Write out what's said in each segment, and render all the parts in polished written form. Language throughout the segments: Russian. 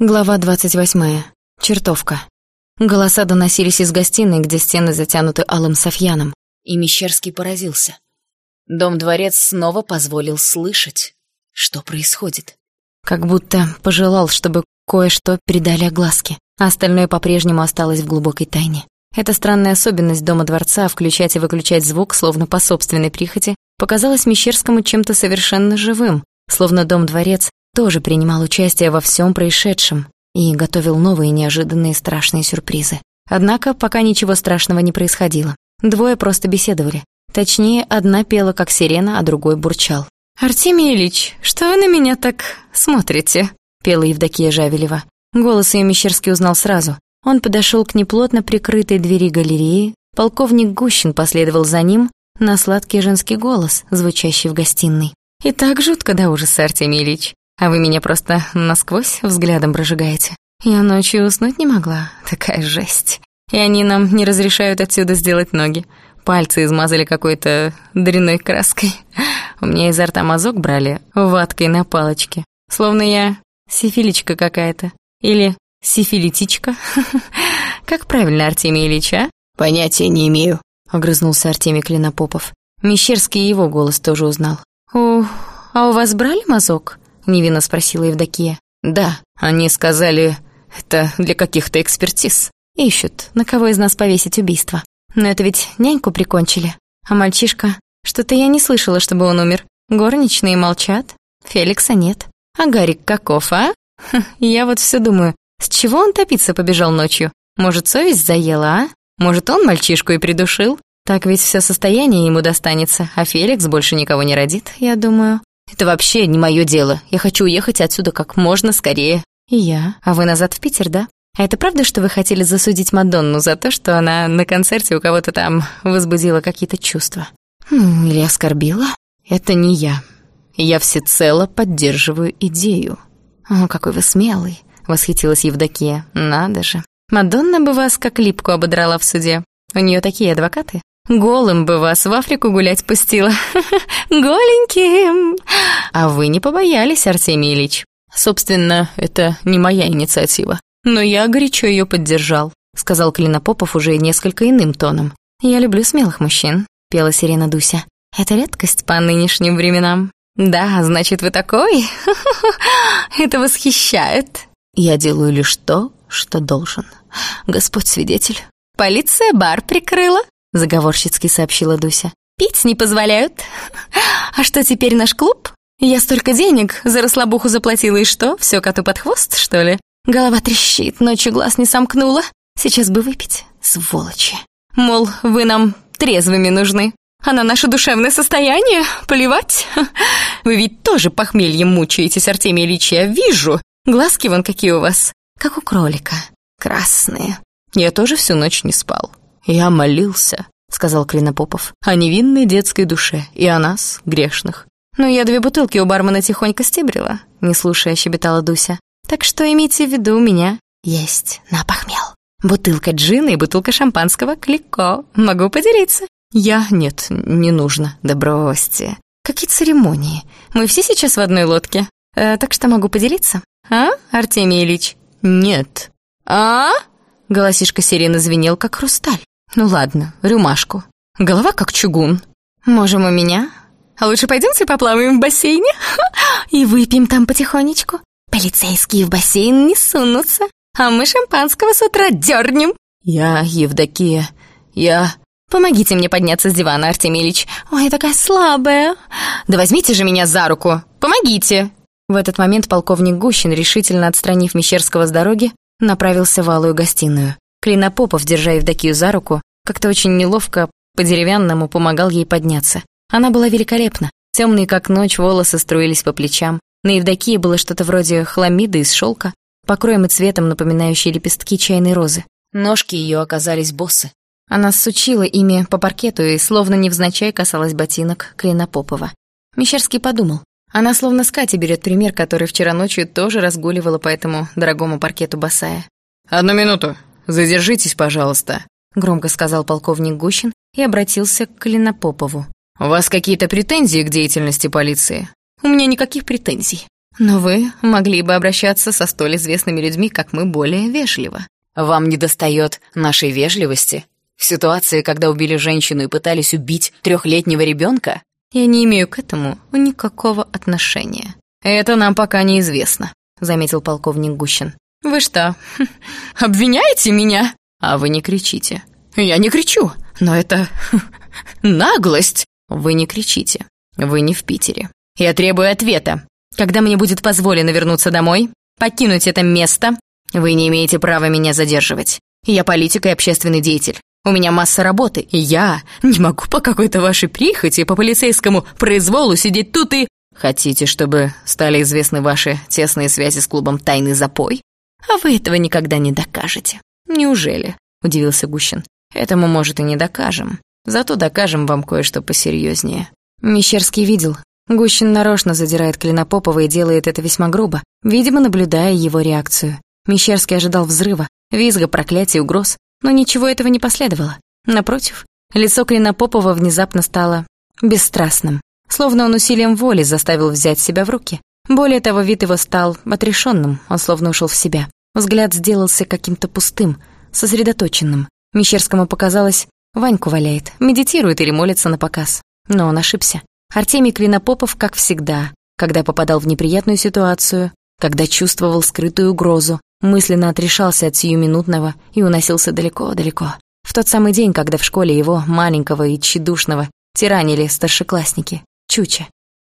Глава 28. Чертовка. Голоса доносились из гостиной, где стены затянуты алым софьяном. И Мещерский поразился. Дом-дворец снова позволил слышать, что происходит. Как будто пожелал, чтобы кое-что придали огласке, а остальное по-прежнему осталось в глубокой тайне. Эта странная особенность дома-дворца — включать и выключать звук, словно по собственной прихоти, показалась Мещерскому чем-то совершенно живым, словно дом-дворец тоже принимал участие во всем происшедшем и готовил новые неожиданные страшные сюрпризы. Однако пока ничего страшного не происходило. Двое просто беседовали. Точнее, одна пела как сирена, а другой бурчал. «Артемий Ильич, что вы на меня так смотрите?» — пела Евдокия Жавелева. Голос ее Мещерский узнал сразу. Он подошел к неплотно прикрытой двери галереи. Полковник Гущин последовал за ним на сладкий женский голос, звучащий в гостиной. «И так жутко до ужаса, Артемий Ильич. А вы меня просто насквозь взглядом прожигаете. Я ночью уснуть не могла, такая жесть. И они нам не разрешают отсюда сделать ноги. Пальцы измазали какой-то дрянной краской. У меня изо рта мазок брали ваткой на палочке. Словно я сифиличка какая-то. Или сифилитичка. Как правильно, Артемий Ильич, а?» «Понятия не имею», — огрызнулся Артемий Клинопопов. Мещерский его голос тоже узнал. «А у вас брали мазок?» — невинно спросила Евдокия. «Да, они сказали, это для каких-то экспертиз. Ищут, на кого из нас повесить убийство. Но это ведь няньку прикончили. А мальчишка... Что-то я не слышала, чтобы он умер. Горничные молчат, Феликса нет. А Гарик каков, а? Я вот все думаю, с чего он топиться побежал ночью? Может, совесть заела, а? Может, он мальчишку и придушил? Так ведь все состояние ему достанется, а Феликс больше никого не родит, я думаю». «Это вообще не мое дело. Я хочу уехать отсюда как можно скорее». «И я. А вы назад в Питер, да? А это правда, что вы хотели засудить Мадонну за то, что она на концерте у кого-то там возбудила какие-то чувства?» «Или оскорбила?» «Это не я. Я всецело поддерживаю идею». «О, какой вы смелый», — восхитилась Евдокия. «Надо же. Мадонна бы вас как липку ободрала в суде. У нее такие адвокаты. Голым бы вас в Африку гулять пустила. Голеньким. А вы не побоялись, Артемий Ильич. Собственно, это не моя инициатива. Но я горячо ее поддержал», — сказал Клинопопов уже несколько иным тоном. «Я люблю смелых мужчин», — пела сирена Дуся. «Это редкость по нынешним временам». «Да, значит, вы такой? Это восхищает». «Я делаю лишь то, что должен. Господь свидетель». «Полиция бар прикрыла», — заговорщицки сообщила Дуся. «Пить не позволяют. А что теперь наш клуб? Я столько денег за расслабуху заплатила, и что, все коту под хвост, что ли? Голова трещит, ночью глаз не сомкнула. Сейчас бы выпить, сволочи. Мол, вы нам трезвыми нужны. А на наше душевное состояние плевать. Вы ведь тоже похмельем мучаетесь, Артемий Ильич, я вижу. Глазки вон какие у вас, как у кролика, красные». «Я тоже всю ночь не спал. Я молился», — сказал Клинопопов, «о невинной детской душе и о нас, грешных». «Ну, я 2 бутылки у бармена тихонько стебрила», — не слушая, щебетала Дуся. «Так что имейте в виду, у меня есть напохмел. Бутылка джина и бутылка шампанского Клико. Могу поделиться». Нет, не нужно, да бросьте». «Какие церемонии? Мы все сейчас в одной лодке. Так что могу поделиться? А, Артемий Ильич?» «Нет». «А?» Голосишка сирены звенел, как хрусталь. «Ну ладно, рюмашку. Голова как чугун. Можем у меня? А лучше пойдемте поплаваем в бассейне и выпьем там потихонечку. Полицейские в бассейн не сунутся, а мы шампанского с утра дернем». Евдокия, Помогите мне подняться с дивана, Артемий Ильич. Ой, я такая слабая. Да возьмите же меня за руку. Помогите». В этот момент полковник Гущин, решительно отстранив Мещерского с дороги, направился в алую гостиную. Клинопопов, держа Евдокию за руку, как-то очень неловко, по-деревянному помогал ей подняться. Она была великолепна. Темные, как ночь, волосы струились по плечам. На Евдокии было что-то вроде хламиды из шелка, покроем и цветом напоминающие лепестки чайной розы. Ножки ее оказались босы. Она сучила ими по паркету и словно невзначай касалась ботинок Клинопопова. Мещерский подумал. Она словно с Кати берет пример, который вчера ночью тоже разгуливала по этому дорогому паркету босая. «Одну минуту. Задержитесь, пожалуйста», — громко сказал полковник Гущин и обратился к Клинопопову. «У вас какие-то претензии к деятельности полиции?» «У меня никаких претензий. Но вы могли бы обращаться со столь известными людьми, как мы, более вежливо. Вам недостает нашей вежливости? В ситуации, когда убили женщину и пытались убить 3-летнего ребенка? Я не имею к этому никакого отношения. Это нам пока неизвестно, заметил полковник Гущин. Вы что, обвиняете меня? А вы не кричите. Я не кричу, но это наглость. Вы не кричите. Вы не в Питере. Я требую ответа. Когда мне будет позволено вернуться домой, покинуть это место, вы не имеете права меня задерживать. Я политик и общественный деятель. У меня масса работы, и я не могу по какой-то вашей прихоти, по полицейскому произволу сидеть тут и... Хотите, чтобы стали известны ваши тесные связи с клубом «Тайный запой»? А вы этого никогда не докажете. Неужели? Удивился Гущин. Этому, может, и не докажем. Зато докажем вам кое-что посерьезнее. Мещерский видел. Гущин нарочно задирает Клинопопова и делает это весьма грубо, видимо, наблюдая его реакцию. Мещерский ожидал взрыва, визга, проклятий, угроз, но ничего этого не последовало. Напротив, лицо Клинопопова внезапно стало бесстрастным, словно он усилием воли заставил взять себя в руки. Более того, вид его стал отрешенным, он словно ушел в себя. Взгляд сделался каким-то пустым, сосредоточенным. Мещерскому показалось, Ваньку валяет, медитирует или молится напоказ. Но он ошибся. Артемий Клинопопов, как всегда, когда попадал в неприятную ситуацию, когда чувствовал скрытую угрозу, мысленно отрешался от сиюминутного и уносился далеко-далеко. В тот самый день, когда в школе его, маленького и тщедушного, тиранили старшеклассники. Чуча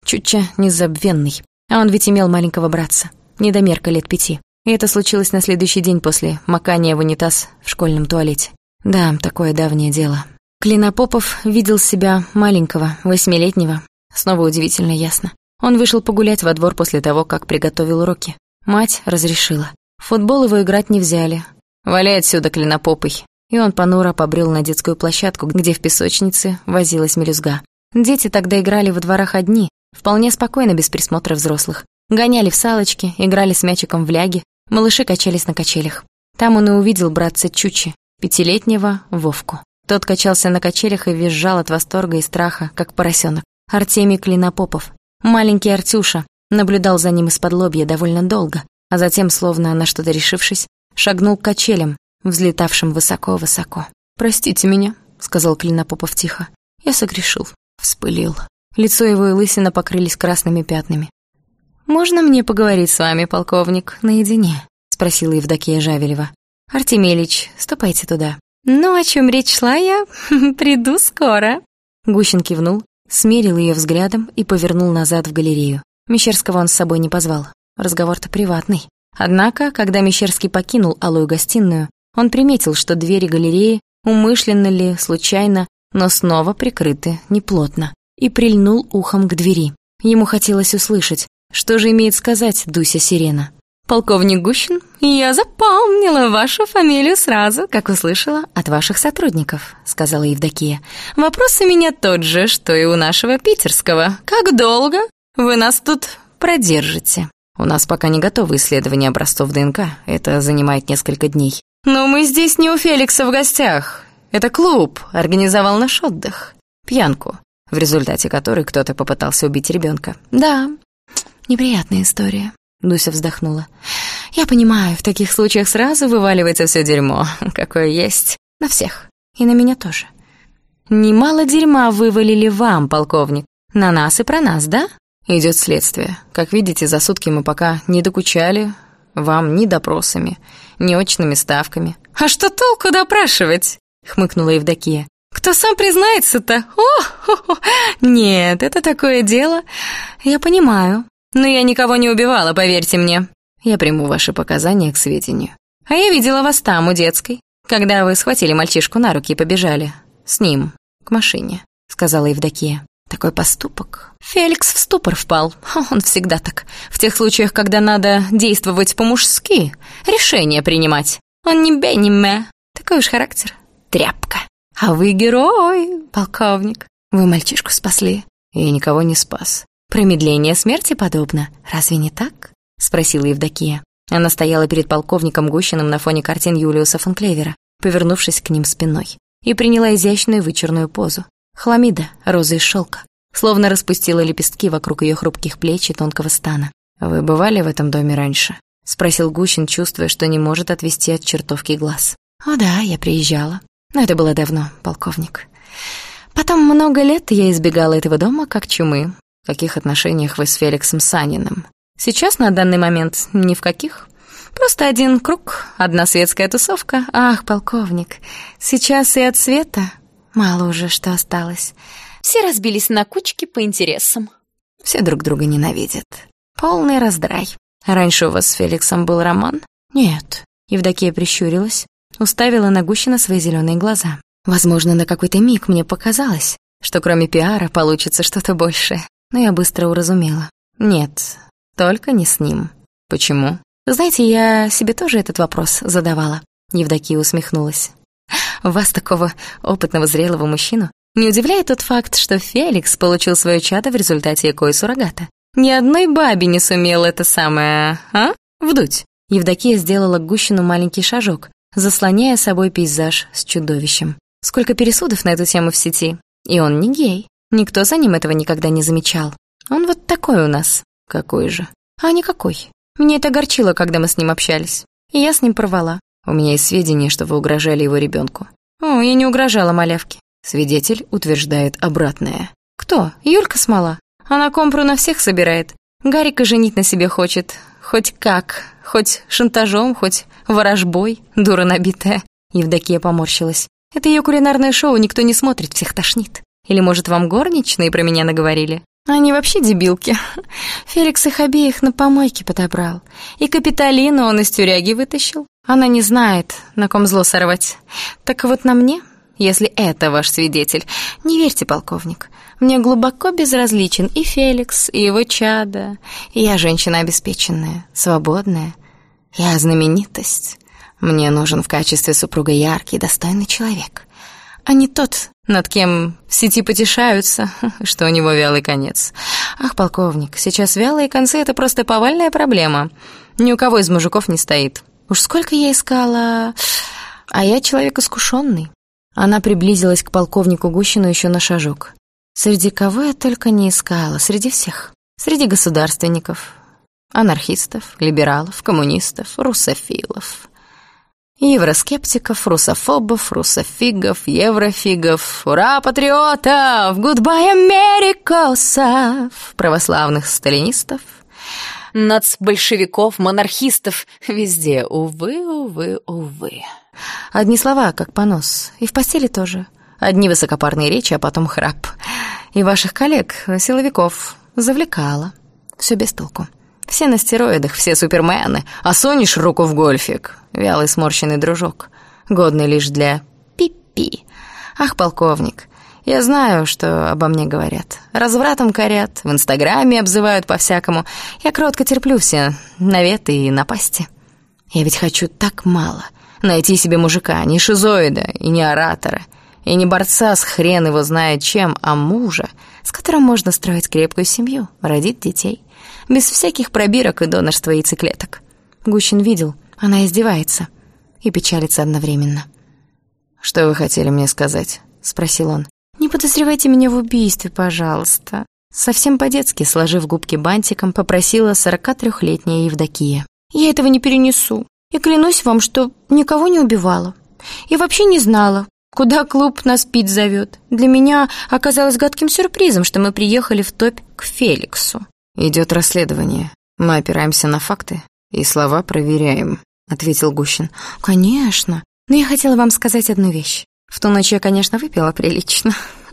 незабвенный. А он ведь имел маленького братца, недомерка лет 5. И это случилось на следующий день после макания в унитаз в школьном туалете. Да, такое давнее дело. Клинопопов видел себя маленького, 8-летнего. Снова удивительно ясно. Он вышел погулять во двор после того, как приготовил уроки. Мать разрешила. В футбол его играть не взяли. «Валяй отсюда, Клинопопый!» И он понуро побрел на детскую площадку, где в песочнице возилась мелюзга. Дети тогда играли во дворах одни, вполне спокойно, без присмотра взрослых. Гоняли в салочки, играли с мячиком в ляги, малыши качались на качелях. Там он и увидел братца Чучи, 5-летнего Вовку. Тот качался на качелях и визжал от восторга и страха, как поросенок. Артемий Клинопопов, маленький Артюша, наблюдал за ним из-под лобья довольно долго, а затем, словно на что-то решившись, шагнул к качелям, взлетавшим высоко-высоко. «Простите меня», — сказал Клинопопов тихо. «Я согрешил». Вспылил. Лицо его и лысина покрылись красными пятнами. «Можно мне поговорить с вами, полковник, наедине?» — спросила Евдокия Жавелева. «Артемий Ильич, ступайте туда». «Ну, о чем речь шла, я приду скоро». Гущин кивнул, смерил ее взглядом и повернул назад в галерею. Мещерского он с собой не позвал. Разговор-то приватный. Однако, когда Мещерский покинул алую гостиную, он приметил, что двери галереи, умышленно ли, случайно, но снова прикрыты неплотно, и прильнул ухом к двери. Ему хотелось услышать, что же имеет сказать Дуся Сирена. «Полковник Гущин, я запомнила вашу фамилию сразу, как услышала от ваших сотрудников», — сказала Евдокия. «Вопрос у меня тот же, что и у нашего питерского. Как долго вы нас тут продержите?» «У нас пока не готовы исследования образцов ДНК. Это занимает несколько дней». «Но мы здесь не у Феликса в гостях. Это клуб организовал наш отдых. Пьянку, в результате которой кто-то попытался убить ребенка». «Да, неприятная история». Дуся вздохнула. «Я понимаю, в таких случаях сразу вываливается все дерьмо, какое есть, на всех, и на меня тоже. Немало дерьма вывалили вам, полковник, на нас и про нас, да?» «Идет следствие. Как видите, за сутки мы пока не докучали вам ни допросами, ни очными ставками». «А что толку допрашивать?» — хмыкнула Евдокия. «Кто сам признается-то? Нет, это такое дело. Я понимаю. Но я никого не убивала, поверьте мне». «Я приму ваши показания к сведению». «А я видела вас там, у детской, когда вы схватили мальчишку на руки и побежали с ним к машине», — сказала Евдокия. «Такой поступок». Феликс в ступор впал. Он всегда так. В тех случаях, когда надо действовать по-мужски, решения принимать. Он не бе, не мэ. Такой уж характер. Тряпка. А вы герой, полковник. Вы мальчишку спасли. Я никого не спас. «Промедление смерти подобно. Разве не так?» — спросила Евдокия. Она стояла перед полковником Гущиным на фоне картин Юлиуса фон Клевера, повернувшись к ним спиной, и приняла изящную вычурную позу. Хламида, роза из шелка, словно распустила лепестки вокруг ее хрупких плеч и тонкого стана. «Вы бывали в этом доме раньше?» — спросил Гущин, чувствуя, что не может отвести от чертовки глаз. «О да, я приезжала. Но это было давно, полковник. Потом много лет я избегала этого дома как чумы. В каких отношениях вы с Феликсом Саниным? Сейчас, на данный момент, ни в каких. Просто один круг, одна светская тусовка. Ах, полковник, сейчас и от света мало уже что осталось. Все разбились на кучки по интересам. Все друг друга ненавидят. Полный раздрай. Раньше у вас с Феликсом был роман? Нет. Евдокия прищурилась, уставила на Гущина свои зеленые глаза. Возможно, на какой-то миг мне показалось, что кроме пиара получится что-то большее. Но я быстро уразумела. Нет, только не с ним. Почему? Знаете, я себе тоже этот вопрос задавала. Евдокия усмехнулась. Вас, такого опытного, зрелого мужчину, не удивляет тот факт, что Феликс получил свое чадо в результате ЭКО-суррогата? Ни одной бабе не сумел это самое, вдуть. Евдокия сделала к Гущину маленький шажок, заслоняя собой пейзаж с чудовищем. Сколько пересудов на эту тему в сети. И он не гей. Никто за ним этого никогда не замечал. Он вот такой у нас. Какой же? А никакой. Меня это огорчило, когда мы с ним общались. И я с ним порвала. У меня есть сведения, что вы угрожали его ребенку. О, я не угрожала малявке. Свидетель утверждает обратное. Кто? Юлька Смола. Она компру на всех собирает. Гарика женить на себе хочет. Хоть как. Хоть шантажом, хоть ворожбой. Дура набитая. Евдокия поморщилась. Это ее кулинарное шоу никто не смотрит, всех тошнит. Или, может, вам горничные про меня наговорили? Они вообще дебилки. Феликс их обеих на помойке подобрал. И Капитолину он из тюряги вытащил. Она не знает, на ком зло сорвать. Так вот на мне, если это ваш свидетель, не верьте, полковник. Мне глубоко безразличен и Феликс, и его чадо. И я женщина обеспеченная, свободная. Я знаменитость. Мне нужен в качестве супруга яркий, достойный человек. А не тот, над кем в сети потешаются, что у него вялый конец. Ах, полковник, сейчас вялые концы — это просто повальная проблема. Ни у кого из мужиков не стоит. Уж сколько я искала... А я человек искушенный. Она приблизилась к полковнику Гущину еще на шажок. Среди кого я только не искала, среди всех. Среди государственников, анархистов, либералов, коммунистов, русофилов. Евроскептиков, русофобов, русофигов, еврофигов, ура, патриотов, гудбай, америкосов, православных сталинистов, нацбольшевиков, монархистов, везде, увы, увы, увы. Одни слова, как понос, и в постели тоже. Одни высокопарные речи, а потом храп. И ваших коллег, силовиков, завлекала. Все без толку. Все на стероидах, все супермены, а сунешь руку в гольфик. Вялый сморщенный дружок, годный лишь для пи-пи. Ах, полковник, я знаю, что обо мне говорят. Развратом корят, в Инстаграме обзывают по-всякому. Я кротко терплю все наветы и напасти. Я ведь хочу так мало. Найти себе мужика, не шизоида и не оратора, и не борца с хрен его знает чем, а мужа, с которым можно строить крепкую семью, родить детей. Без всяких пробирок и донорства яйцеклеток. Гущин видел, она издевается и печалится одновременно. «Что вы хотели мне сказать?» — спросил он. «Не подозревайте меня в убийстве, пожалуйста». Совсем по-детски, сложив губки бантиком, попросила 43-летняя Евдокия. «Я этого не перенесу. И клянусь вам, что никого не убивала. И вообще не знала, куда клуб нас пить зовет. Для меня оказалось гадким сюрпризом, что мы приехали в топь к Феликсу». «Идет расследование. Мы опираемся на факты и слова проверяем», — ответил Гущин. «Конечно. Но я хотела вам сказать одну вещь. В ту ночь я, конечно, выпила прилично.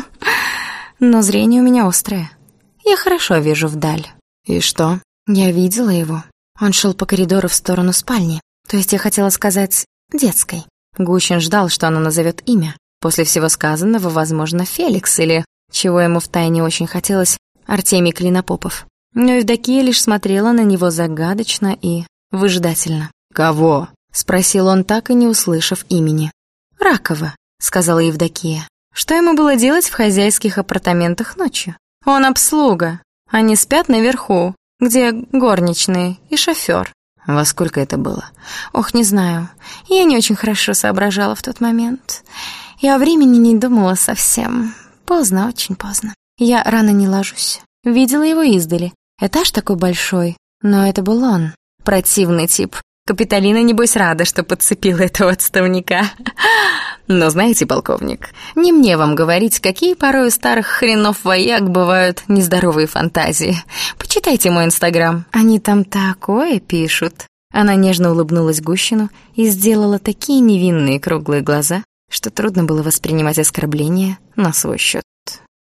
Но зрение у меня острое. Я хорошо вижу вдаль». «И что?» «Я видела его. Он шел по коридору в сторону спальни. То есть я хотела сказать детской». Гущин ждал, что она назовет имя. После всего сказанного, возможно, Феликс или, чего ему втайне очень хотелось, Артемий Клинопопов. Но Евдокия лишь смотрела на него загадочно и выжидательно. «Кого?» — спросил он, так и не услышав имени. «Ракова», — сказала Евдокия. «Что ему было делать в хозяйских апартаментах ночью? Он обслуга. Они спят наверху, где горничные и шофер». «Во сколько это было?» «Ох, не знаю. Я не очень хорошо соображала в тот момент. Я о времени не думала совсем. Поздно, очень поздно. Я рано не ложусь. Видела его издали. Этаж такой большой, Но это был он, противный тип. Капитолина, небось, рада, что подцепила этого отставника. Но знаете, полковник, не мне вам говорить, какие порой у старых хренов вояк бывают нездоровые фантазии. Почитайте мой инстаграм. Они там такое пишут. Она нежно улыбнулась Гущину и сделала такие невинные круглые глаза, что трудно было воспринимать оскорбления на свой счет.